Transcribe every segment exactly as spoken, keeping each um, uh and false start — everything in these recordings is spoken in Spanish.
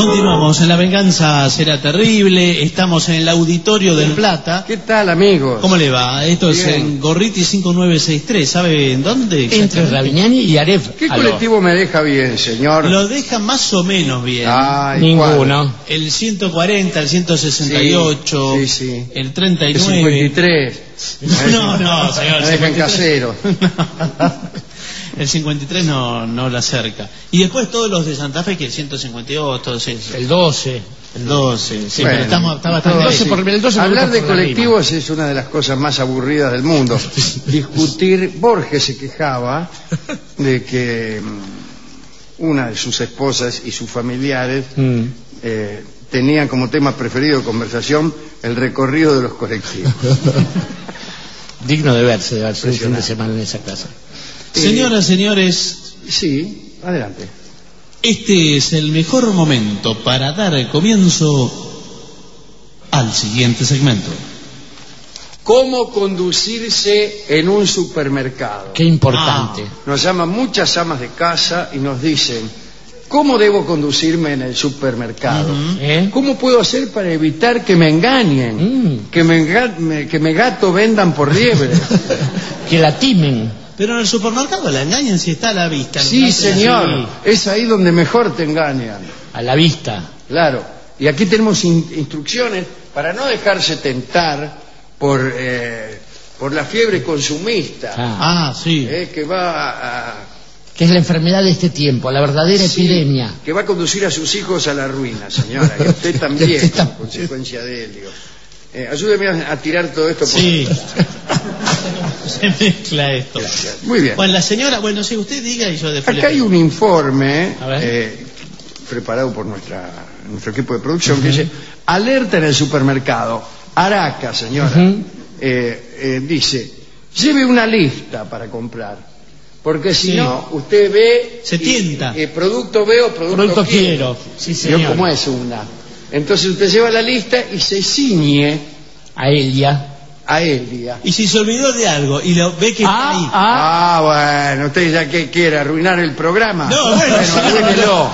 Continuamos, en La Venganza Será Terrible. Estamos en el Auditorio del Plata. ¿Qué tal, amigos? ¿Cómo le va? Esto Bien. Es en Gorriti cinco nueve seis tres. ¿Sabe en dónde? Entre Ravignani y Aref. ¿Qué Aló. colectivo me deja bien, señor? Lo deja más o menos bien. Ay, Ninguno. El ciento cuarenta, el ciento sesenta y ocho, Sí, sí, sí. el treinta y El nueve. cincuenta y tres. No, no, señor. Me dejan casero. El cincuenta y tres no, no la acerca. Y después todos los de Santa Fe, que el ciento cincuenta y dos, todos esos. El doce. El doce, sí, Bueno, pero estamos, está bastante todo bien. así. por- el doce por- Hablar de por la colectivos es una de las cosas más aburridas del mundo. Discutir, Borges se quejaba de que mm, una de sus esposas y sus familiares Mm. eh, tenían como tema preferido de conversación el recorrido de los colectivos. Digno de verse, de verse un fin de semana en esa casa. Señoras, señores, Sí, adelante. este es el mejor momento para dar comienzo al siguiente segmento. ¿Cómo conducirse en un supermercado? Qué importante. Nos llaman muchas amas de casa y nos dicen, ¿cómo debo conducirme en el supermercado? Ujú. ¿Eh? ¿Cómo puedo hacer para evitar que me engañen? Mm. Que, me enga- me- que me gato vendan por liebre. Que la timen. Pero en el supermercado la engañan si está a la vista. ¿no? Sí, No, señor. Es ahí donde mejor te engañan. A la vista. Claro. Y aquí tenemos in- instrucciones para no dejarse tentar por, eh, por la fiebre consumista, Ah. Ah, sí. eh, que va a... a- Que es la enfermedad de este tiempo, la verdadera sí, epidemia. que va a conducir a sus hijos a la ruina, señora. Y a usted también, Y a usted como consecuencia de ello. Eh, ayúdeme a, a tirar todo esto. por- Sí. Se mezcla esto. Gracias. Muy bien. Bueno, la señora, bueno, si usted diga y yo después. Acá le- hay un informe A ver. eh, preparado por nuestra, nuestro equipo de producción que dice, alerta en el supermercado. Araca, señora. Ujú. Eh, eh, dice, lleve una lista para comprar. Porque si Sí. no, usted ve... Se y- tienta. y- y producto veo, producto, Producto quiero. quiero. Sí, Yo señor. como es una. Entonces usted lleva la lista y se ciñe A Elia. a Elia. Y si se olvidó de algo y lo ve que está ahí. Ah, Ah, bueno, usted ya que quiere arruinar el programa. No, bueno, sí. arruínelo.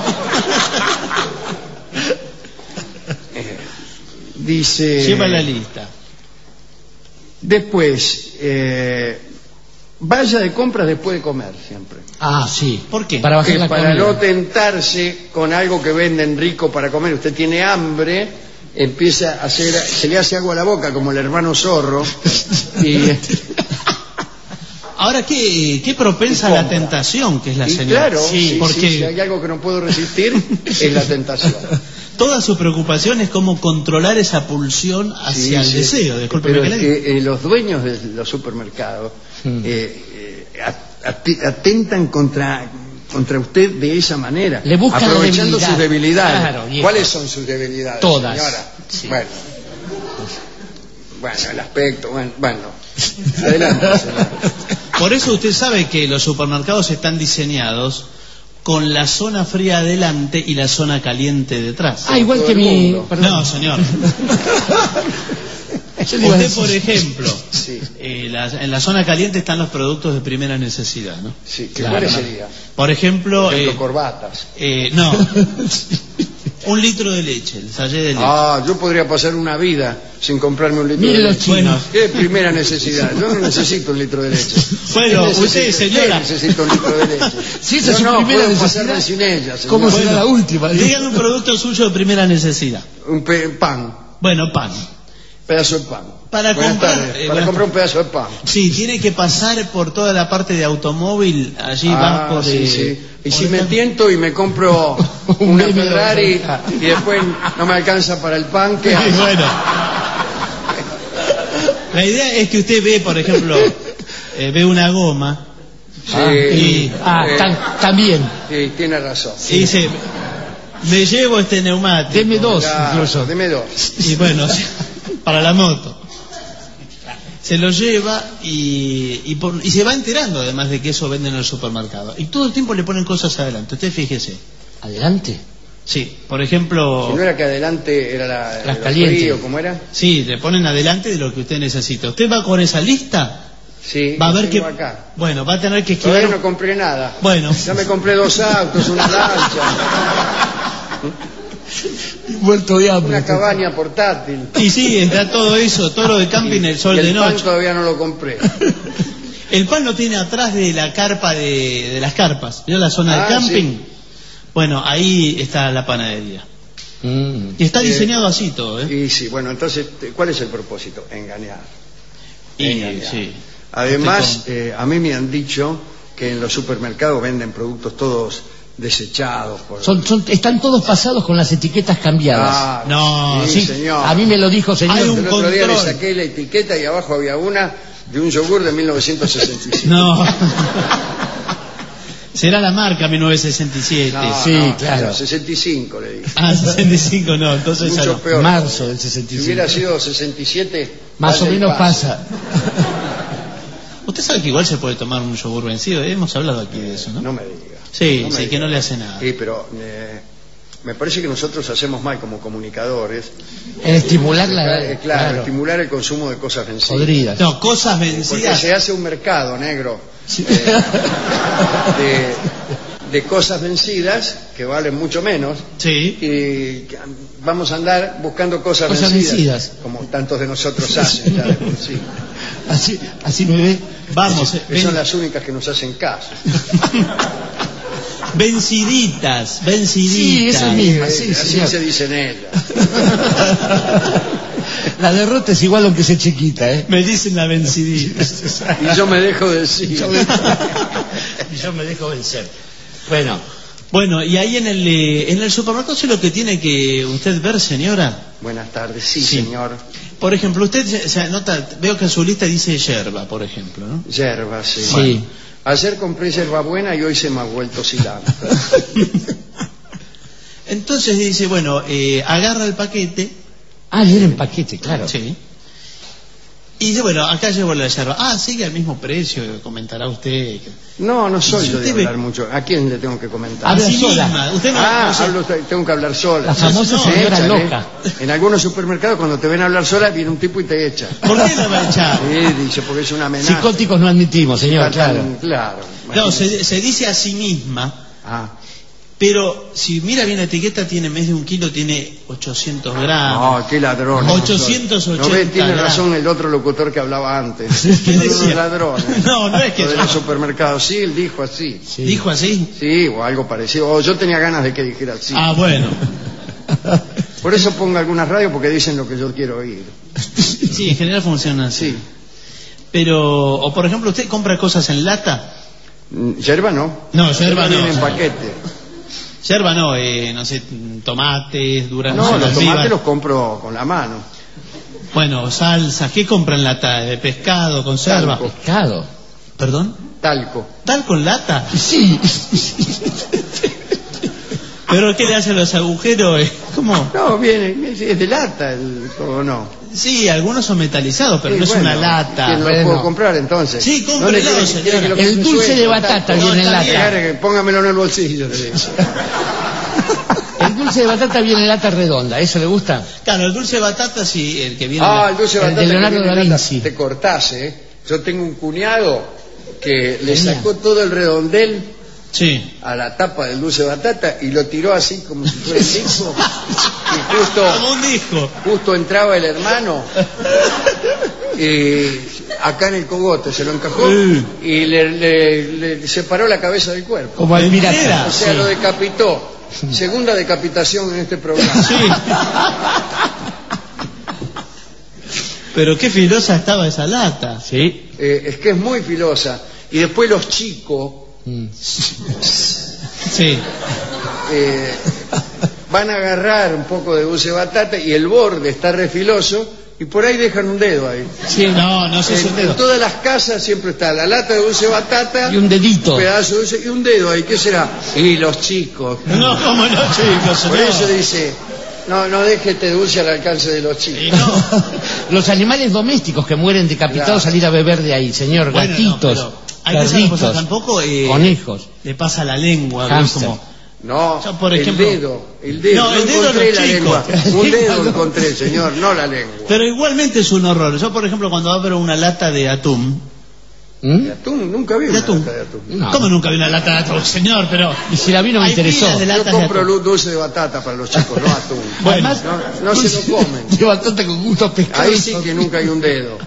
Eh, Dice. Lleva la lista. Después, eh, vaya de compras después de comer siempre. ah, sí. ¿Por qué? Para bajar Que la para comida. no tentarse con algo que venden rico para comer. Usted tiene hambre, empieza a hacer, se le hace agua a la boca como el hermano zorro y. Ahora, ¿qué, qué propensa a la tentación que es la Y señora? claro, sí, sí, porque si hay algo que no puedo resistir es la tentación. toda su preocupación es cómo controlar esa pulsión hacia Sí, el sí. deseo. Discúlpeme Pero que es le diga. que eh, los dueños de los supermercados Mm. eh, eh, at- at- atentan contra contra usted de esa manera, Le buscan la aprovechando debilidad. sus debilidades. Claro, viejo. ¿Cuáles son sus debilidades, Todas. señora? Sí. Bueno, bueno, el aspecto, bueno, bueno. Adelante, señora. Por eso usted sabe que los supermercados están diseñados con la zona fría adelante y la zona caliente detrás. Ah, igual Todo que el mi... mundo. Perdón. No, señor. Yo le iba a Usted, decir- por ejemplo, Sí. eh, la- en la zona caliente están los productos de primera necesidad, ¿no? Sí, Claro. ¿cuáles serían? Por ejemplo, Por ejemplo, eh, corbatas. eh, no, un litro de leche, el sallé de leche. Ah, yo podría pasar una vida sin comprarme un litro Mire de los leche. chinos. ¿Qué primera necesidad? Yo no necesito un litro de leche. Bueno, ¿Qué necesito? usted, señora. ¿Qué necesito un litro de leche? Si esa Yo es su no primera puedo necesidad, pasarme sin ella, señor. ¿Cómo será Bueno, la última? Dígame un producto suyo de primera necesidad. Un pe- pan, Bueno, pan. pedazo de pan. Para Buenas comprar- tardes. eh, Para buenas comprar un pedazo de pan. Sí, tiene que pasar por toda la parte de automóvil, allí Ah, bajo de... sí, sí. Y por si me ejemplo- tiento y me compro Un una B M W. Ferrari y después no me alcanza para el pan, ¿qué Sí, hago? bueno. La idea es que usted ve, por ejemplo, eh, ve una goma Sí, Ah, y- ah, eh, tam- también. sí, tiene razón. y dice, me llevo este neumático. Deme dos, Claro, incluso. deme dos. Y bueno, para la moto. Se lo lleva y, y, por- y se va enterando además de que eso venden en el supermercado. Y todo el tiempo le ponen cosas adelante. Usted fíjese. Adelante. Sí, por ejemplo... Si no era que adelante era la, Las lo calientes. frío, ¿cómo era? Sí, le ponen adelante de lo que usted necesita. Usted va con esa lista, Sí, va a lo ver que... tengo acá. Bueno, va a tener que Todavía esquivar... no compré nada. Bueno, Ya me compré dos autos, una lancha. Muerto de hambre. Una cabaña portátil. Y sí, está todo eso, todo lo de camping, el sol y el de pan noche. todavía no lo compré. El pan lo tiene atrás de la carpa de, de las carpas. ¿Vio la zona Ah, de camping? sí. Bueno, ahí está la panadería. Mm. Y está Eh, diseñado así todo, ¿eh? Y sí, bueno, entonces, ¿cuál es el propósito? Engañar. Y, Engañar. sí. Además, eh, a mí me han dicho que en los supermercados venden productos todos desechados. Por... Son, son, están todos pasados con las etiquetas cambiadas. Ah, No, sí, Sí, señor. a mí me lo dijo señor. Hay un El otro día le control. saqué la etiqueta y abajo había una de un yogur de mil novecientos sesenta y siete. No. Será la marca mil novecientos sesenta y siete. No, Sí, no, claro. sesenta y cinco le dije. Ah, sesenta y cinco no, entonces ya Mucho no. peor. Marzo del Si sesenta y cinco. hubiera sido sesenta y siete, Más o vaya y menos pase. pasa. Usted sabe que igual se puede tomar un yogur vencido, ¿eh? Hemos hablado aquí de eso, ¿no? No me diga. Sí, No me sí, diga. que no le hace nada. Sí, pero eh, me parece que nosotros hacemos mal como comunicadores. En estimular la... Eh, claro, estimular el consumo de cosas vencidas. Podridas. No, cosas Porque vencidas. se hace un mercado negro Sí. eh, de, de cosas vencidas que valen mucho menos. Sí. Y que vamos a andar buscando cosas, Cosas vencidas, vencidas. como tantos de nosotros hacen ya de por sí. Así, así me ve. Vamos, eh, Que ven- son las únicas que nos hacen caso. venciditas, Sí, venciditas. eso mismo. Eh, sí, así señor. se dicen ellas. La derrota es igual aunque sea chiquita, ¿eh? Me dicen la vencidita. Y yo me dejo decir. Y yo me dejo vencer. Bueno, Bueno, y ahí en el, eh, en el supermercado es lo que tiene que usted ver, señora. Buenas tardes, sí, Sí. señor. Por ejemplo, usted se, se anota, veo que en su lista dice yerba, por ejemplo, ¿no? Yerba, sí. Sí. Bueno, ayer compré yerba buena y hoy se me ha vuelto cilantro. Entonces dice, bueno, eh, agarra el paquete, ah, viene en paquete, claro. sí, y dice, bueno, acá llevo la yerba. Ah, sigue al mismo precio, comentará usted. No, no soy Si yo de usted ve- hablar mucho. ¿A quién le tengo que comentar? Habla A sí sola. misma. Usted no, Ah, no sé- hablo- tengo que hablar sola. La famosa No, señora Échale. loca. En algunos supermercados cuando te ven hablar sola viene un tipo y te echa. ¿Por qué la va a echar? Sí, dice, porque es una amenaza. Psicóticos no admitimos, señor, Está claro. tan- claro. No, se, se dice a sí misma, Ah, pero si mira bien la etiqueta, tiene más de un kilo, tiene ochocientos gramos. no, qué ladrón. ochocientos ochenta No ve, tiene gramos. razón el otro locutor que hablaba antes. ¿Qué Son decía? unos ladrones. No, no es que Lo de yo- los supermercados, sí, él dijo así. Sí. ¿Dijo así? Sí, o algo parecido. O yo tenía ganas de que dijera así. Ah, bueno. Por eso pongo algunas radios porque dicen lo que yo quiero oír. Sí, en general funciona así. Sí. Pero, o por ejemplo, ¿usted compra cosas en lata? Mm, Yerba no. No, yerba no. viene en paquete. Yerba no, eh, no sé, tomates, duraznos, No, los almíbar. tomates los compro con la mano. Bueno, salsas, ¿qué compra en lata? ¿De pescado, conserva? Talco. Pescado. ¿Perdón? Talco. ¿Talco en lata? Sí. ¿Pero qué le hacen los agujeros? eh? ¿Cómo? No, viene, es es de lata el o no. Sí, algunos son metalizados, pero Sí, no es bueno, una lata. ¿quién lo Bueno. puedo comprar entonces? Sí, ¿Dónde cómprelo, quiere- señora. quiere que lo El compre dulce suelto, de batata talco? viene en está lata. bien. Claro que póngamelo en el bolsillo, le digo. El dulce de batata viene en lata redonda, ¿eso le gusta? Claro, el dulce de batata, sí, el que viene... en Ah, la- el dulce de El de batata. que Leonardo viene da en lata. Vinci. Te cortás, ¿eh? Yo tengo un cuñado que le Tenía. sacó todo el redondel Sí. a la tapa del dulce de batata y lo tiró así como si fuera el disco. Y justo, Como un disco. justo entraba el hermano y acá en el cogote se lo encajó y le, le- le separó la cabeza del cuerpo. Como al Mentira. pirata. O sea, Sí. lo decapitó. Segunda decapitación en este programa. Sí. Pero qué filosa estaba esa lata. Sí. Eh, es que es muy filosa. Y después los chicos Mm. Sí. eh, van a agarrar un poco de dulce de batata y el borde está refiloso y por ahí dejan un dedo ahí. Sí, no, no sé si En, un en dedo. todas las casas siempre está la lata de dulce de batata Y un dedito. un pedazo de dulce y un dedo ahí. ¿Qué será? Y los chicos. No, como no, chicos, Por señor. eso dice, no, no deje este dulce al alcance de los Y chicos. no. Los animales domésticos que mueren decapitados Claro. salir a beber de ahí, señor. Bueno, no, Gatitos, pero hay que saber cosas, perritos, tampoco eh, conejos. le pasa la lengua, ¿ves? Hámster. Como... No, Yo, por ejemplo- el dedo, el dedo. No, el dedo encontré los la chicos. lengua. Un dedo encontré, señor, no la lengua. Pero igualmente es un horror. Yo, por ejemplo, cuando abro una lata de atún, ¿Mm? De atún, nunca vi De una atún. lata de atún. No. ¿Cómo nunca vi una lata de atún, señor? Pero Y si la vi no me hay interesó. pilas de Yo latas de compro atún. luz dulce de batata para los chicos, no atún. Bueno, Además, no, no se lo comen. De batata con gusto a pescado. Ahí sí que nunca hay un dedo.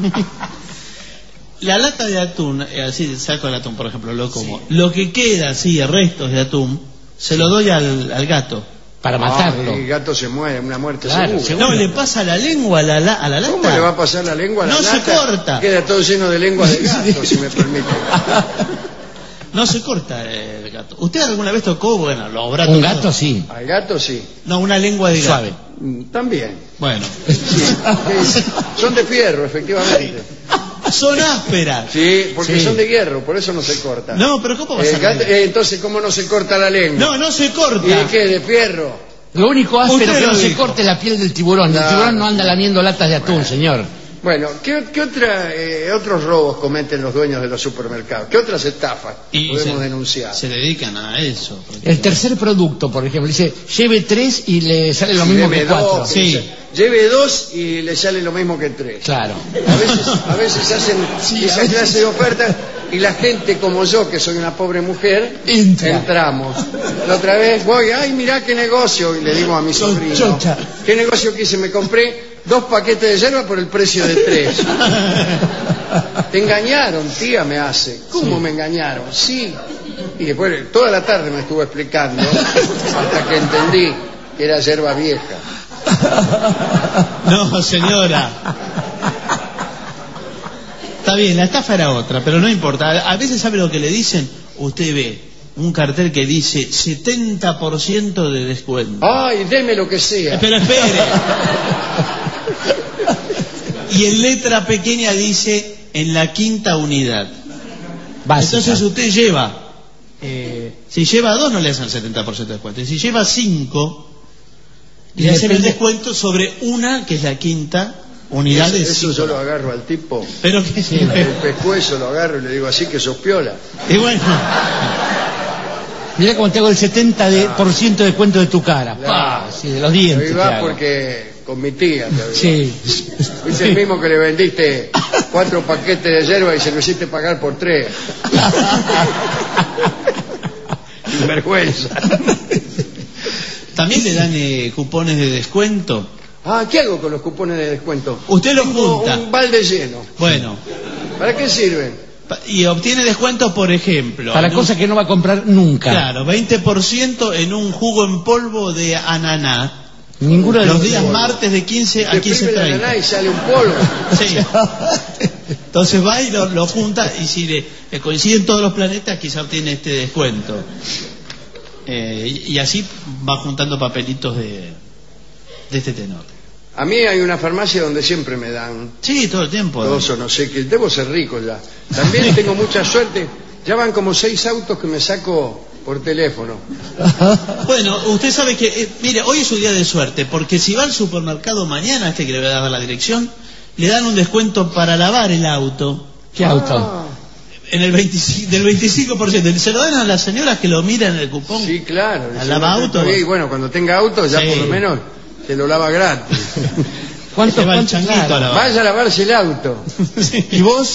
la lata de atún, eh, así saco el atún, por ejemplo, lo como. Lo que queda, así, restos de atún, se lo doy al, al gato. Para matarlo. Ah, el gato se muere, una muerte Claro, segura. seguro. No, le pasa la lengua a la, la- a la lata. ¿Cómo le va a pasar la lengua a la No se lata? corta. Queda todo lleno de lengua de gato, si me permite. No se corta el gato. ¿Usted alguna vez tocó, bueno, lo habrá Un tocado? gato sí. Al gato sí. No, una lengua de gato. Suave. Mm, También. Bueno. Sí. Sí. Son de fierro, efectivamente. Son ásperas. Sí, porque Sí. son de hierro, por eso no se corta. No, pero ¿cómo va a El ser? gato- eh, entonces, ¿cómo no se corta la lengua? No, no se corta. ¿Y de qué? ¿De fierro? Lo único áspero Usted que no lo se dijo. corte es la piel del tiburón. El Claro. tiburón no anda lamiendo latas de atún, señor. Bueno, ¿qué, qué otra, eh, otros robos cometen los dueños de los supermercados? ¿Qué otras estafas Y podemos se, denunciar? se dedican a eso. El tercer producto, por ejemplo, dice, lleve tres y le sale lo mismo Lleve que cuatro. dos, Sí. que- Lleve dos y le sale lo mismo que tres. Claro. A veces, a veces hacen esa clase de ofertas y la gente como yo, que soy una pobre mujer, Entra. entramos. La otra vez voy, ay, mirá qué negocio, y le digo a mi sobrino, chocha. ¿qué negocio que hice? Me compré dos paquetes de yerba por el precio de tres. Te engañaron, tía, me hace. ¿Cómo me engañaron? Sí. Y después toda la tarde me estuvo explicando hasta que entendí que era yerba vieja. No, señora. Está bien, la estafa era otra, pero no importa. A veces, ¿sabe lo que le dicen? Usted ve un cartel que dice setenta por ciento de descuento. Ay, deme lo que sea. Pero espere. Y en letra pequeña dice en la quinta unidad. Básica. Entonces usted lleva, eh, si lleva dos no le hacen el setenta por ciento de descuento. Y si lleva cinco, Y le hacen el depende- descuento sobre una que es la quinta unidad Eso, de eso cinco. yo lo agarro al tipo, Pero que Sí. el pescuezo lo agarro y le digo así que sos piola. Y bueno, Mirá cómo te hago el setenta por ciento de descuento de tu cara. Claro. Pa, sí, de los dientes. Ahí te va hago. porque con mi tía te aviso. Sí. Viste el mismo que le vendiste cuatro paquetes de yerba y se lo hiciste pagar por tres. Sin vergüenza. también le dan eh, cupones de descuento. Ah, ¿qué hago con los cupones de descuento? Usted los Tengo junta. un balde lleno. Bueno, ¿Para qué sirven? pa- y obtiene descuentos, por ejemplo. Para en un- cosas que no va a comprar nunca. Claro, veinte por ciento en un jugo en polvo de ananá. Ninguno de Los los días martes de quince a Te quince exprime la ananá y treinta. sale un polvo. Sí. Entonces va y lo, lo junta y si le, le coinciden todos los planetas quizá obtiene este descuento. Eh, y, y así va juntando papelitos de, de este tenor. A mí hay una farmacia donde siempre me dan Sí, todo el tiempo. dos o no sé qué. Debo ser rico ya. También tengo mucha suerte. Ya van como seis autos que me saco por teléfono. Bueno, usted sabe que, eh, mire, hoy es su día de suerte, porque si va al supermercado mañana, este que le voy a dar la dirección, le dan un descuento para lavar el auto ¿Qué auto? Ah, en el veinticinco, del veinticinco por ciento. Se lo dan a las señoras que lo miran en el cupón. sí, claro. ¿Al Si lava no, auto? todavía- Y bueno, cuando tenga auto ya Sí. por lo menos se lo lava gratis. ¿Cuánto, Se va el cuánto? changuito Claro. a lavar. Vaya a lavarse el auto. ¿Y vos?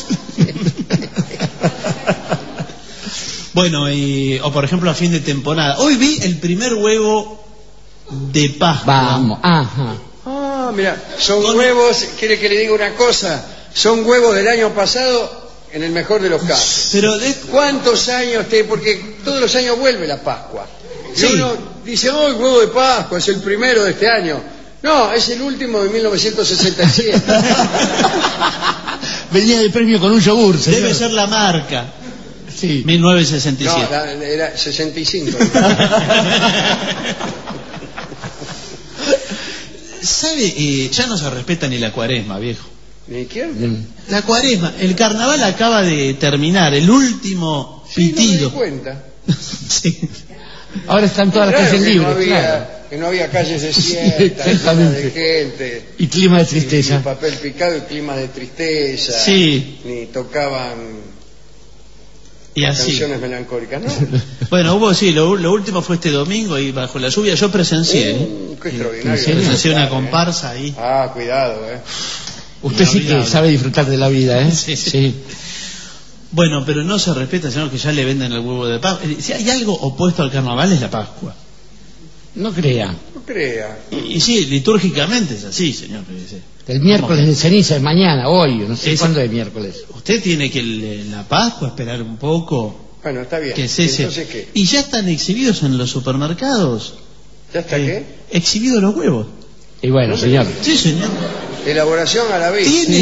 Bueno, y, o por ejemplo a fin de temporada. Hoy vi el primer huevo de Pascua. Vamos, ajá. Ah, mira, son Con- huevos, quiere que le diga una cosa, son huevos del año pasado en el mejor de los casos. Pero de- ¿Cuántos años te...? Porque todos los años vuelve la Pascua. Y Sí. uno dice, oh, el huevo de Pascua es el primero de este año. No, es el último de mil novecientos sesenta y siete. Venía de premio con un yogur, señor. debe ser la marca. Sí. mil novecientos sesenta y No, siete. la- era sesenta y cinco. ¿Sabe? Eh, ya no se respeta ni la cuaresma, viejo. ¿Ni quién? La cuaresma, el carnaval acaba de terminar, el último Sí, no me di pitido. cuenta. Sí. Ahora están todas las Claro calles que libres, no había, claro. que no había calles desiertas, llenas de exactamente. gente. Y clima de Y tristeza. papel picado y clima de tristeza. Sí. Ni tocaban Y así. canciones melancólicas, ¿no? Bueno, hubo, sí, lo, lo último fue este domingo y bajo la lluvia yo presencié. ¿eh? Uh, qué extraordinario. ¿En serio? Presencié una ¿eh? comparsa ahí. Ah, cuidado, ¿eh? Usted sí que Inolvidable. sabe disfrutar de la vida, ¿eh? Sí, sí. Bueno, pero no se respeta, señor, que ya le venden el huevo de Pascua. Si hay algo opuesto al carnaval es la Pascua. No crea. No crea. Y, y sí, litúrgicamente es así, señor. El miércoles de ceniza es mañana, hoy, no sé Ese- cuándo es miércoles. Usted tiene que el- la Pascua esperar un poco. Bueno, está bien. Que es ese. Entonces, ¿qué? Y ya están exhibidos en los supermercados. ¿Ya está eh, exhibidos los huevos. Y bueno, No, señor. Sí, señor. qué? Elaboración a la vez. Tiene.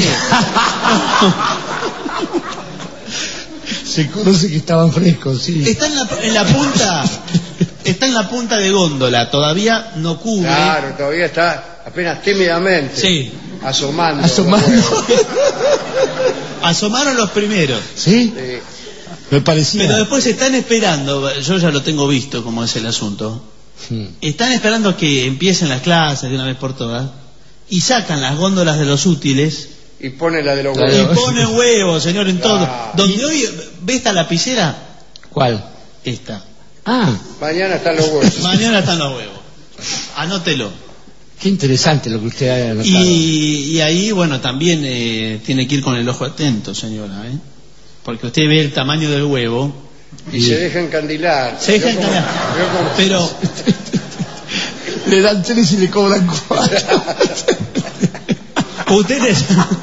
Se conoce que estaban frescos, sí. Está en la, en la punta. Está en la punta de góndola. Todavía no cubre. Claro, todavía está apenas tímidamente. Sí. Asomando. Asomando. los huevos. Asomaron los primeros. ¿Sí? Sí. Me parecía. Pero después están esperando. Yo ya lo tengo visto cómo es el asunto. Hmm. Están esperando a que empiecen las clases de una vez por todas. Y sacan las góndolas de los útiles. Y pone la de los La Y de huevos. los- ponen huevos, señor, en todo. Ah. Donde hoy. ¿Ve esta lapicera? ¿Cuál? Esta. Ah, Mañana están los huevos. Mañana están los huevos. Anótelo. qué interesante lo que usted ha anotado. Y, y ahí, bueno, también eh, tiene que ir con el ojo atento, señora, ¿eh? Porque usted ve el tamaño del huevo. Y se deja encandilar. Se deja Vio cómo- encandilar. vio cómo- Pero, Le dan tres y le cobran cuatro. usted le,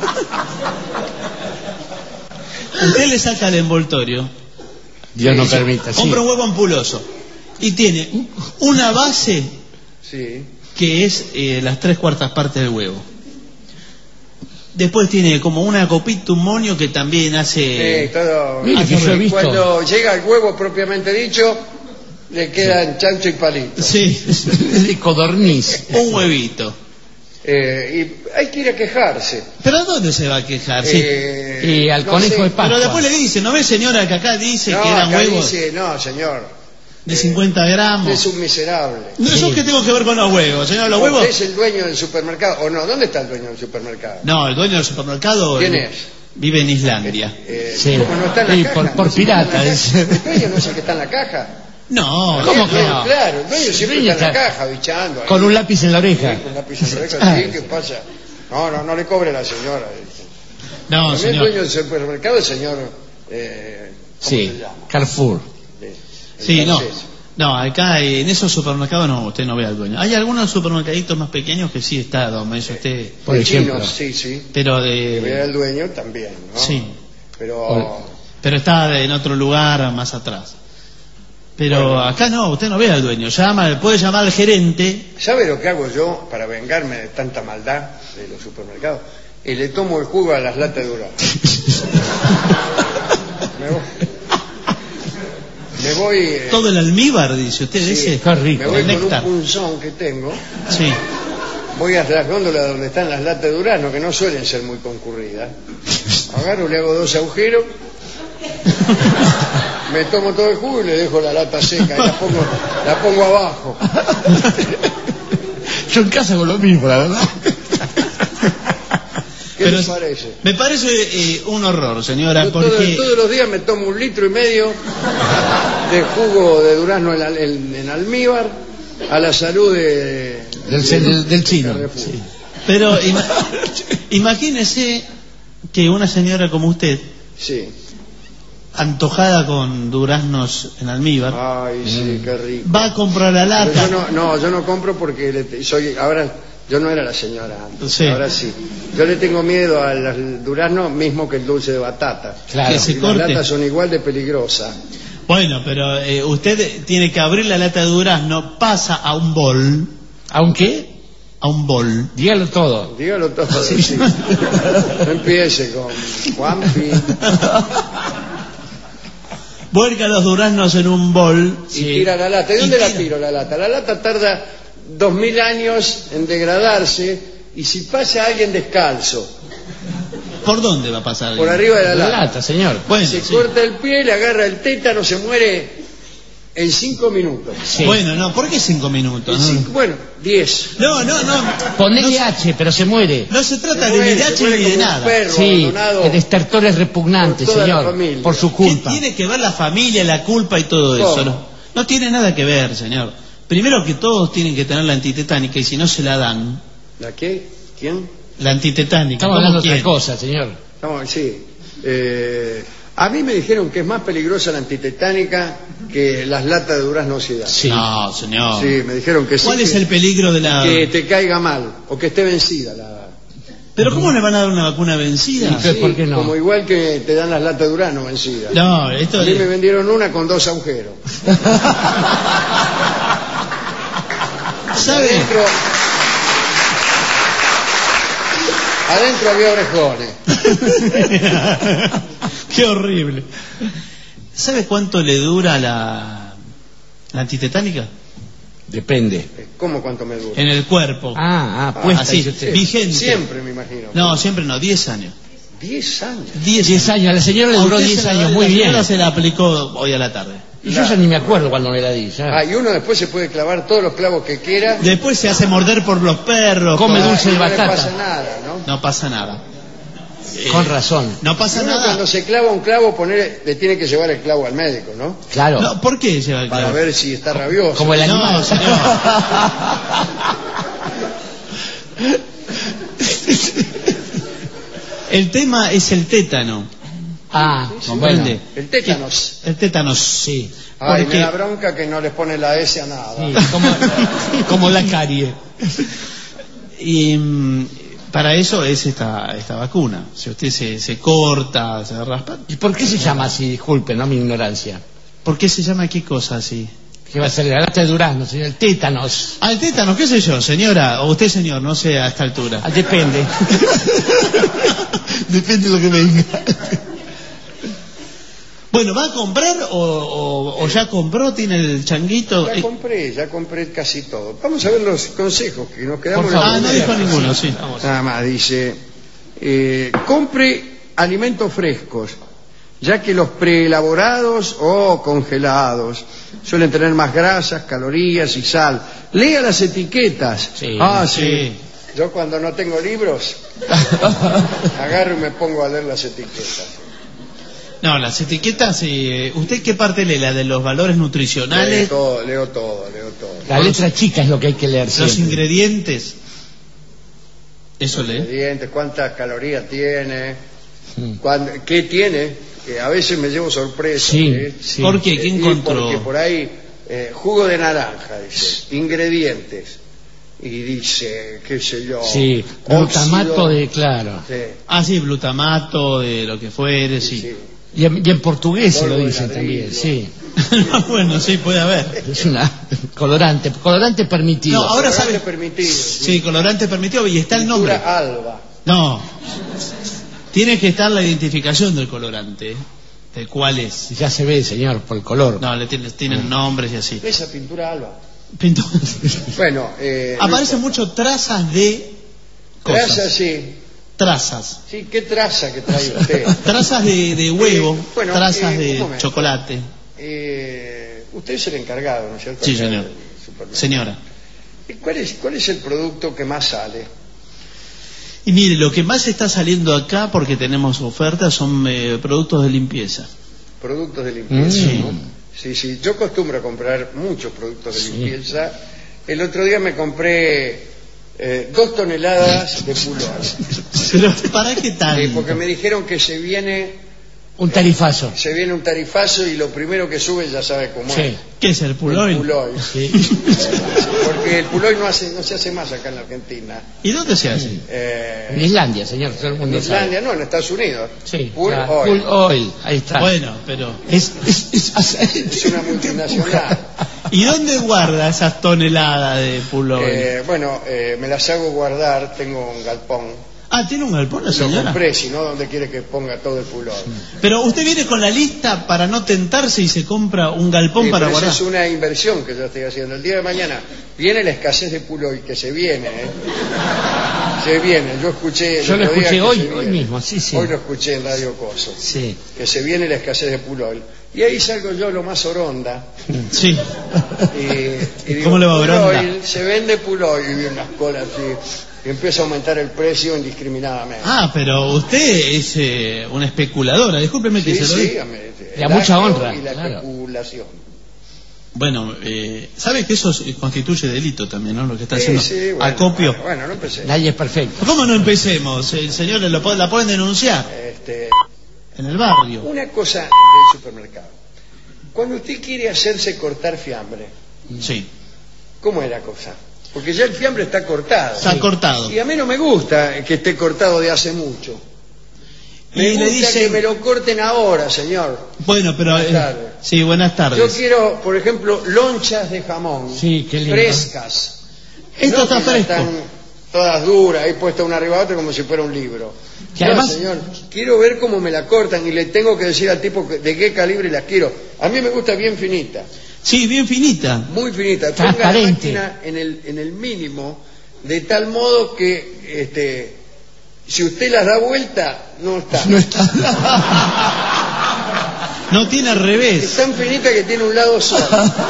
usted le saca el envoltorio, Dios no permita, sí. compra un huevo ampuloso y tiene una base Sí. que es eh, las tres cuartas partes del huevo. Después tiene como una copita, un monio que también hace... Sí, todo. Mire que yo he visto. Cuando llega el huevo propiamente dicho, le quedan chancho y palito. Sí, De codorniz. un huevito. Eh, y hay que ir a quejarse. ¿Pero a dónde se va a quejar? Sí. Eh, Y al no conejo sé. de Pascua. Pero después le dice, ¿no ve, señora, que acá dice No, que eran acá huevos dice, no, señor. de cincuenta gramos? Usted es un miserable. No, ¿yo qué tengo que ver con los huevos, señor? ¿Los huevos? Usted es el dueño del supermercado. ¿O no? ¿Dónde está el dueño del supermercado? No, el dueño del supermercado ¿Quién eh, es? vive en Islandia. Eh, Sí. ¿Cómo no está en la Sí, caja? por- por ¿No se está en la pirata, caja? dice. El dueño no es el que está en la caja. No, ¿Cómo El que dueño, no? Claro, el dueño siempre dueño está en la está- caja, bichando. ahí. Con un lápiz en la oreja. Con un lápiz en la oreja, Ah, sí, ¿qué pasa? No, no, no le cobre a la señora. no, También el señor. dueño del supermercado, el señor... Eh, ¿Cómo Sí, se llama? Carrefour. Eh, el Sí, no. francés. No, acá eh, en esos supermercados no, usted no ve al dueño. Hay algunos supermercaditos más pequeños que sí está, donde dice usted, Por El ejemplo. chino, sí, sí. pero Que vea de... el dueño también, ¿no? Sí, Pero... pero está en otro lugar más atrás. Pero Bueno. acá no, usted no ve al dueño. Llama, puede llamar al gerente. ¿Sabe lo que hago yo para vengarme de tanta maldad de los supermercados? Y le tomo el jugo a las latas de durazno. Me voy... Me voy... eh, Todo el almíbar, dice usted, sí, ese. Qué rico. Me voy el con un néctar. punzón que tengo, Sí. voy a las góndolas donde están las latas de durazno, que no suelen ser muy concurridas. Agarro, le hago dos agujeros, me tomo todo el jugo y le dejo la lata seca y la pongo, la pongo abajo. Yo en casa hago lo mismo, la verdad. ¿Qué Pero les es- parece? Me parece eh, un horror, señora, Yo todo- porque... todos los días me tomo un litro y medio de jugo de durazno en, al- en- en almíbar a la salud de, Del, del, del chino. Carrefour. Sí. Pero ima- imagínese que una señora como usted, Sí. antojada con duraznos en almíbar, Ay, sí, qué rico. va a comprar la Pero lata. yo no, no, yo no compro porque le- soy ahora yo no era la señora antes, Sí. ahora sí. Yo le tengo miedo al, al durazno mismo que el dulce de batata. Claro. Que se Y las corte. latas son igual de peligrosas. Bueno, pero eh, usted tiene que abrir la lata de durazno, pasa a un bol, Aunque, a un bol, dígalo todo. Dígalo todo. Sí. No empiece con Juanpi. vuelca los duraznos en un bol. Y Sí. tira la lata. ¿De Y dónde la tira. tiro la lata? La lata tarda dos mil años en degradarse y si pasa alguien descalzo ¿Por dónde va a pasar? por arriba de la La lata, lata, señor. Bueno, se sí. corta el pie, le agarra el tétano, se muere en cinco minutos. Sí. Bueno, no, ¿por qué cinco minutos? En No, cinco- bueno, diez. no, no, no. Ponele no, H, pero se muere. no se trata Se de muere, ni de se H muere ni de como un nada. perro Sí, abandonado el estertor es repugnante, por toda la señor. familia. Por su ¿Qué culpa. tiene que ver la familia, la culpa y todo ¿Cómo? eso? No, no tiene nada que ver, señor. Primero que todos tienen que tener la antitetánica y si no se la dan, ¿La qué? ¿Quién? la antitetánica. Estamos ¿cómo hablando de otra quién? cosa, señor. No, sí. Eh, A mí me dijeron que es más peligrosa la antitetánica que las latas de durazno oxidadas. Sí. No, señor. Sí, me dijeron que sí. ¿Cuál que, es el peligro de la...? que te caiga mal o que esté vencida la... ¿Pero cómo le van a dar una vacuna vencida? Sí, ¿por qué no? Como igual que te dan las latas de durazno vencidas. No, esto A mí es... me vendieron una con dos agujeros. ¿Sabe? Adentro, adentro había orejones. Qué horrible. ¿Sabe cuánto le dura la, la antitetánica? Depende. ¿Cómo cuánto me dura? En el cuerpo. Ah, ah, puesta. Así, dice usted. vigente. Siempre, me imagino. No, siempre no, diez años. Diez años. Diez, Diez años. A la señora le A duró usted diez se la- años, la muy bien. señora se la aplicó hoy a la tarde. Y yo ya ni me acuerdo cuando me la di. Ya. Ah, y uno después se puede clavar todos los clavos que quiera. Después se hace morder por los perros. Come por- dulce y de no le batata. pasa nada, ¿no? No pasa nada. Eh, Con razón. No pasa Y uno nada. cuando se clava un clavo, poner, le tiene que llevar el clavo al médico, ¿no? Claro. No, ¿por qué lleva el Para clavo? ver si está rabioso. Como el animal. No, señor. El tema es el tétano. Ah, ¿Comprende? El tétanos. El tétanos, sí. Ay, Porque- me da bronca que no les pone la S a nada. Sí, como, como la carie. Y mm, para eso es esta, esta vacuna. Si usted se, se corta, se raspa. ¿Y por qué se llama así? Disculpe, no mi ignorancia. ¿Por qué se llama qué cosa así? ¿Qué va a ser? La lata de durazno, señor. El tétanos. Al tétano, qué sé yo, señora, o usted señor, no sé a esta altura. Ah, depende. Depende de lo que venga. Bueno, ¿va a comprar o, o- o ya compró? ¿Tiene el changuito? Ya Eh, compré, ya compré casi todo. Vamos a ver los consejos que nos quedamos Por en la ah, no primera. dijo ninguno, sí. Nada más, dice, eh, compre alimentos frescos, ya que los preelaborados o congelados suelen tener más grasas, calorías y sal. Lea las etiquetas. Sí, ah, sí. sí. Yo cuando no tengo libros, agarro y me pongo a leer las etiquetas. No, las etiquetas, eh, ¿usted qué parte lee? ¿La de los valores Leo nutricionales? todo, leo todo, leo todo. La letra chica es lo que hay que leer ¿Los siempre. ingredientes? ¿Eso lee? Ingredientes, cuántas calorías tiene, Mm. cuán- qué tiene, que a veces me llevo sorpresa. Sí, ¿eh? sí. ¿Por qué? ¿Qué Eh, y encontró? Porque por ahí, eh, jugo de naranja, dice, ingredientes, y dice, qué sé yo, Sí, óxido, glutamato de, claro. sí, Ah, sí, glutamato, de lo que fuere, sí. sí. Y en, y en portugués se Polvo lo de dicen ladrillo. también, sí. Bueno, sí, puede haber. Es una colorante, colorante permitido. No, ahora Colorante sabe- permitido, Sí, colorante permitido y está el nombre. pintura alba. No, tiene que estar la identificación del colorante, de cuál es. Ya se ve, señor, por el color. No, le tienen, tienen nombres y así. Esa pintura alba. Pinto- Bueno, eh, Aparecen mucho trazas de cosas. traza, sí. Trazas. Sí, qué traza que trae usted. Trazas de, de huevo, Eh, bueno, trazas eh, un de momento. chocolate. Eh, usted es el encargado, ¿no es cierto? Sí, Acá señor. del supermercado. Señora. ¿Y cuál es, cuál es el producto que más sale? Y mire, lo que más está saliendo acá, porque tenemos ofertas, son eh, productos de limpieza. Productos de limpieza, Mm. ¿no? Sí, sí, yo acostumbro a comprar muchos productos de limpieza. El otro día me compré eh, dos toneladas de pulón. Pero, ¿para qué tal? Sí, porque me dijeron que se viene, Un tarifazo. se viene un tarifazo y lo primero que sube ya sabe cómo Sí. es. ¿Qué es el El puloil? puloil. Sí. Porque el puloil no, hace, no se hace más acá en la Argentina. ¿Y dónde se hace? Eh, En Islandia, señor, todo el en mundo Islandia, sabe. no, en Estados Unidos. Sí, Pull claro. oil. Pull oil, ahí está. Bueno, pero... Es, es, es, Es una multinacional. ¿Y dónde guarda esas toneladas de puloil? Eh, bueno, eh, me las hago guardar, tengo un galpón. Ah, ¿tiene un galpón la Lo señora? compré, si no, ¿dónde quiere que ponga todo el pulón? Pero usted viene con la lista para no tentarse y se compra un galpón Sí, para pero esa guardar. es una inversión que yo estoy haciendo. El día de mañana viene la escasez de puloil, que se viene, ¿eh? Se viene. Yo escuché... el Yo lo otro día escuché que hoy, se hoy viene. mismo, sí, sí. Hoy lo escuché en Radio Coso. Sí. Que se viene la escasez de puloil. Y ahí salgo yo lo más oronda. Sí. Y, y digo, ¿Cómo le va, Oronda? puloil, se vende puloil. Y vi unas colas así. Y empieza a aumentar el precio indiscriminadamente. Ah, pero usted es eh, una especuladora. Discúlpeme que Sí, se lo sí, diga. me- Y a el mucha acto honra, y la claro. especulación. Bueno, eh, ¿sabe que eso eh, constituye delito también, no? Lo que está Sí, haciendo. sí, bueno, Acopio. Bueno, bueno, no empecé. Nadie es perfecto. ¿Cómo no empecemos? El señor lo, po- la pueden denunciar. Este, en el barrio. Una cosa del supermercado. Cuando usted quiere hacerse cortar fiambre, Sí. ¿cómo es la cosa? Porque ya el fiambre está cortado. Está cortado. Y a mí no me gusta que esté cortado de hace mucho. Me Y gusta le dicen- que me lo corten ahora, señor. Bueno, pero... Buenas eh, tardes. sí, buenas Yo tardes. quiero, por ejemplo, lonchas de jamón. Sí, qué lindo. Frescas. Esto No está que ya fresco. Están todas duras, ahí puestas una arriba de otra como si fuera un libro. Que no, además- señor, quiero ver cómo me la cortan y le tengo que decir al tipo que- de qué calibre las quiero. A mí me gusta bien finita, Sí, bien finita. muy finita. Ponga la Transparente. máquina en el, en el mínimo, de tal modo que este, si usted las da vuelta, no está. No está. No tiene al Es revés. tan finita que tiene un lado solo.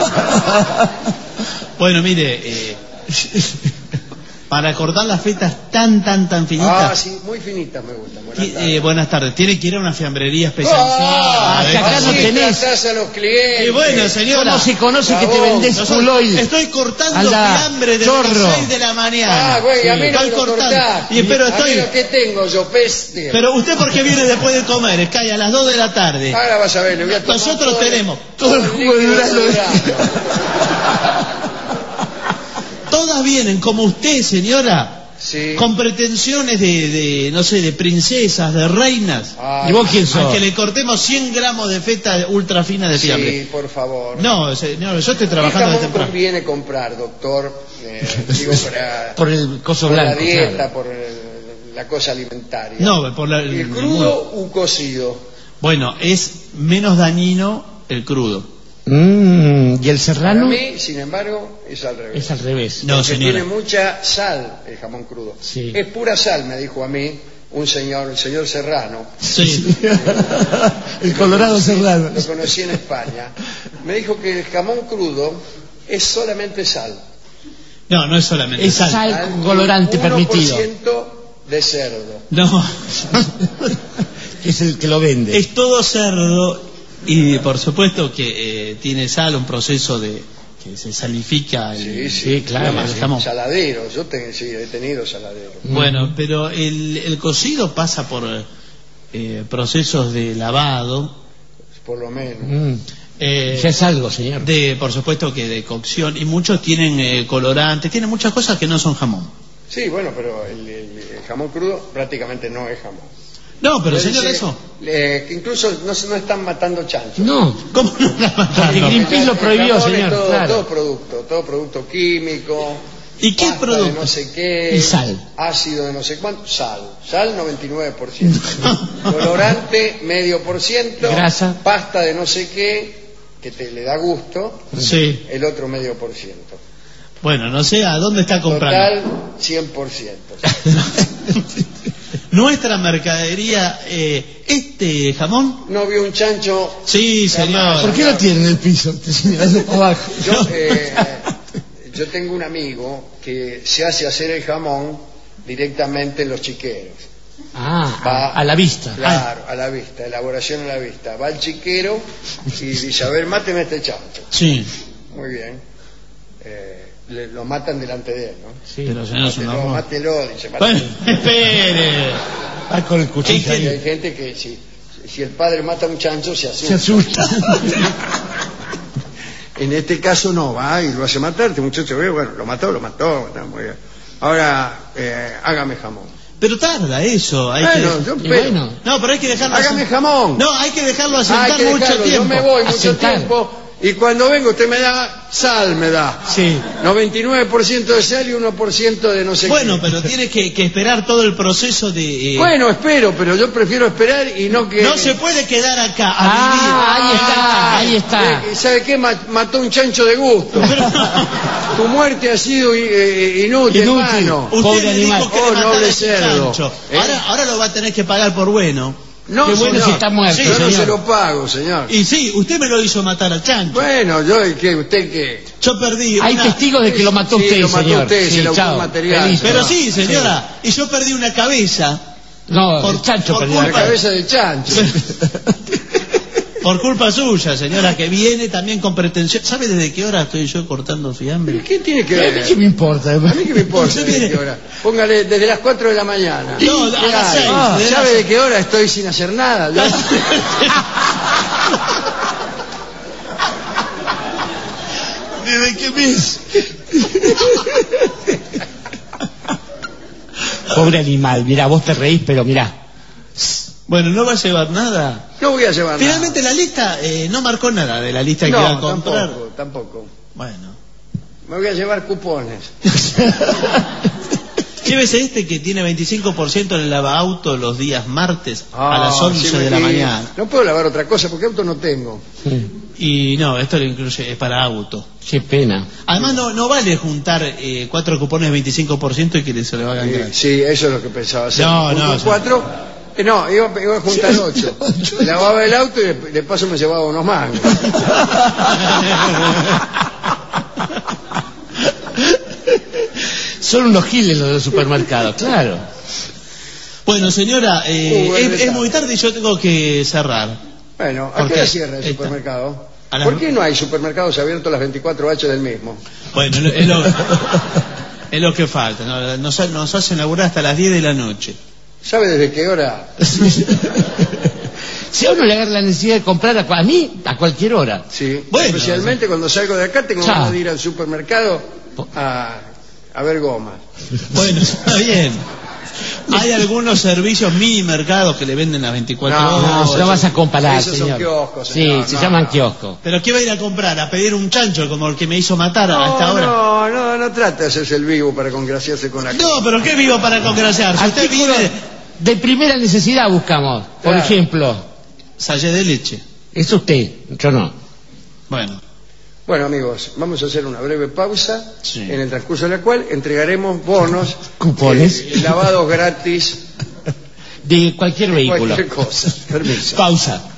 Bueno, mire, eh, para cortar las fetas tan, tan, tan Ah, finitas... sí, muy finita me gusta. Buenas Ti- tardes. eh, buenas tardes. Tiene que ir a una fiambrería Ah, especializada. que acá así no tenés. tratás a los clientes. Y bueno, señora. ¿Cómo se conoce que te Jabón. vendés Nosotros- culoid? Estoy cortando Anda, fiambre desde chorro. las seis de la mañana. Ah, güey, a mí no Estoy me lo cortando. cortás. Y, pero A estoy... mí lo que tengo yo, peste. Pero usted porque viene después de comer, es cae a las dos de la tarde. Ahora vas a ver, le voy a tomar Nosotros todo tenemos todo el jugo de líquido durazno. Todas vienen como usted, señora, Sí. con pretensiones de, de, no sé, de princesas, de reinas. Ah, ¿Y vos quién A sos? que le cortemos cien gramos de feta ultra fina de fiambre. Sí, por favor. No, señor, yo estoy ¿Qué trabajando de jamón temprano. conviene comprar, doctor? Eh, digo, para, Por el coso por blanco. la dieta, claro. por el- la cosa alimentaria. No, por la, ¿El crudo u cocido? Bueno, es menos dañino el crudo. Mm, ¿y el Para serrano? mí, sin embargo, es al revés. Es al revés. No, Porque señora. tiene mucha sal el jamón crudo. Sí. Es pura sal, me dijo a mí un señor, el señor Serrano. Sí. El colorado serrano. Lo conocí en España. Me dijo que el jamón crudo es solamente sal. No, no es solamente Es sal. sal con colorante permitido. uno por ciento de cerdo. No, Es el que lo vende. es todo cerdo y por supuesto que eh, tiene sal, un proceso de que se salifica el, Sí, sí, Sí, claro, el sí. jamón. Saladero, yo te- sí, he tenido saladero. Bueno, pero el, el cocido pasa por eh, procesos de lavado, Por lo menos. Mm. eh, Ya es algo, señor. de, por supuesto que de cocción, y muchos tienen eh, colorantes, tienen muchas cosas que no son jamón. Sí, bueno, pero el, el- el jamón crudo prácticamente no es jamón. No, pero Puede señor, ser, eso. eh, que incluso no, se- no están matando chanchos. No, ¿Cómo no la porque mataron? Greenpeace lo El prohibió, jamón es señor. todo, Claro. todo producto, todo producto químico. ¿Y qué pasta producto? de no sé qué. Y sal. Ácido de no sé cuánto. Sal. Sal noventa y nueve por ciento. Colorante medio por ciento. Grasa. Pasta de no sé qué, que te le da gusto. Sí. El otro medio por ciento. Bueno, no sé a dónde está comprando. Total cien por ciento. Nuestra mercadería, eh, este jamón. No vio un chancho. Sí, señor. ¿Por qué lo tiene en el piso? Te señalando para abajo. Yo, eh, yo tengo un amigo que se hace hacer el jamón directamente en los chiqueros. Ah, Va- a, a la vista. Claro, a la vista, elaboración a la vista. Va el chiquero y dice, a ver, máteme este chancho. Sí, Muy bien. Eh, le- lo matan delante de él, ¿no? Sí. pero señor es un Mátelo, horror. mátelo, dice. Bueno, mátelo. espere. Va con el cuchillo Y ahí. hay gente que si, si el padre mata a un chancho se Se asusta. asusta. En este caso no, va y lo hace matar. Este muchacho ve, bueno, lo mató, lo mató. Está muy bien. Ahora, eh, hágame jamón. Pero tarda eso. Hay Bueno, que... yo Y espero. bueno, No, pero hay que dejarlo. Hágame asen- jamón. No, hay que dejarlo Ah, asentar hay que mucho dejarlo. tiempo. Yo me voy mucho Asentar. tiempo y cuando vengo usted me da sal, me da. Sí. noventa y nueve por ciento de sal y uno por ciento de no sé Bueno, qué. pero tiene que, que esperar todo el proceso de. eh, Bueno, espero, pero yo prefiero esperar y no que... no se puede quedar acá a Ah, ahí vivir. está, ahí está. Eh, ¿Sabe qué? Ma- Mató un chancho de gusto. Tu muerte ha sido eh, inútil, Inútil. hermano. Usted Pobre le animal. dijo que Oh, le matara noble a ese cerdo. chancho. ¿Eh? Ahora, ahora lo va a tener que pagar por bueno. No, Qué bueno señor. si está muerto, Sí, yo no señor. se lo pago, señor. Y sí, usted me lo hizo matar al chancho. Bueno, yo, ¿qué? ¿Usted qué? Yo perdí. Hay una- testigos de que lo mató Sí, usted, lo mató señor. usted, es Sí, el autor chao. material. Feliz. Pero No. sí, señora. Y yo perdí una cabeza. No, Por- el chancho por perdió La la culpa- cabeza. cabeza de chancho. Por culpa suya, señora, que viene también con pretensión. ¿Sabe desde qué hora estoy yo cortando fiambre? ¿Qué tiene que ¿A ver? mí qué me importa? A mí qué me importa Usted desde viene- qué hora. Póngale desde las cuatro de la mañana. No, a las Claro. seis. Ah, Desde ¿sabe las- de qué hora estoy sin hacer nada? Yo- ¿Desde qué mes? Pobre animal, mira, vos te reís, pero mira. Bueno, ¿no va a llevar nada? No voy a llevar Finalmente la lista eh, no marcó nada de la lista nada. que iba a No, comprar. tampoco, tampoco. Bueno. Me voy a llevar cupones. Llévese este que tiene veinticinco por ciento en el lavauto los días martes a las Ah, once sí, de la y- mañana. No puedo lavar otra cosa porque auto no tengo. Y no, esto lo incluye, es para auto. Qué pena. Además no, no vale juntar eh, cuatro cupones de veinticinco por ciento y que se le va a Eh, ganar. sí, eso es lo que pensaba hacer. No, Junto no, cuatro. eh, no, iba, iba a juntar ocho. Lavaba el auto y de, de paso me llevaba unos mangos. Son unos giles los del supermercado, claro. Bueno, señora, eh, Uh, es, bueno, es muy tarde y yo tengo que cerrar. Bueno, ¿a ¿Por qué qué? hora cierra el Esta. supermercado? A las- ¿Por qué no hay supermercados abiertos las veinticuatro horas del mismo? Bueno, es lo, es lo- es lo que falta. ¿no? Nos, ha- nos hacen laburar hasta las diez de la noche. ¿Sabe desde qué hora? Si a uno le agarra la necesidad de comprar a, a mí, a cualquier hora. Sí. Bueno, Especialmente cuando salgo de acá tengo Chao. ganas de ir al supermercado a, a ver gomas. Bueno, está bien. Hay algunos servicios mini mercados que le venden las veinticuatro No, horas. No, no vas a comparar, esos son señor. kioscos, Sí, señor, se no, llaman no. kioscos. ¿Pero qué va a ir a comprar? ¿A pedir un chancho como el que me hizo matar a esta No, hora? no, no, no trate de hacerse el vivo para congraciarse con la gente. No, pero ¿qué vivo para congraciarse? Usted Artículos vive de primera necesidad buscamos. Por Claro. ejemplo, sallé de leche. es usted, yo no. Bueno, Bueno, amigos, vamos a hacer una breve pausa, Sí. en el transcurso de la cual entregaremos bonos, Cupones. eh, lavados gratis, De cualquier vehículo. cualquier cosa. Permiso. Pausa.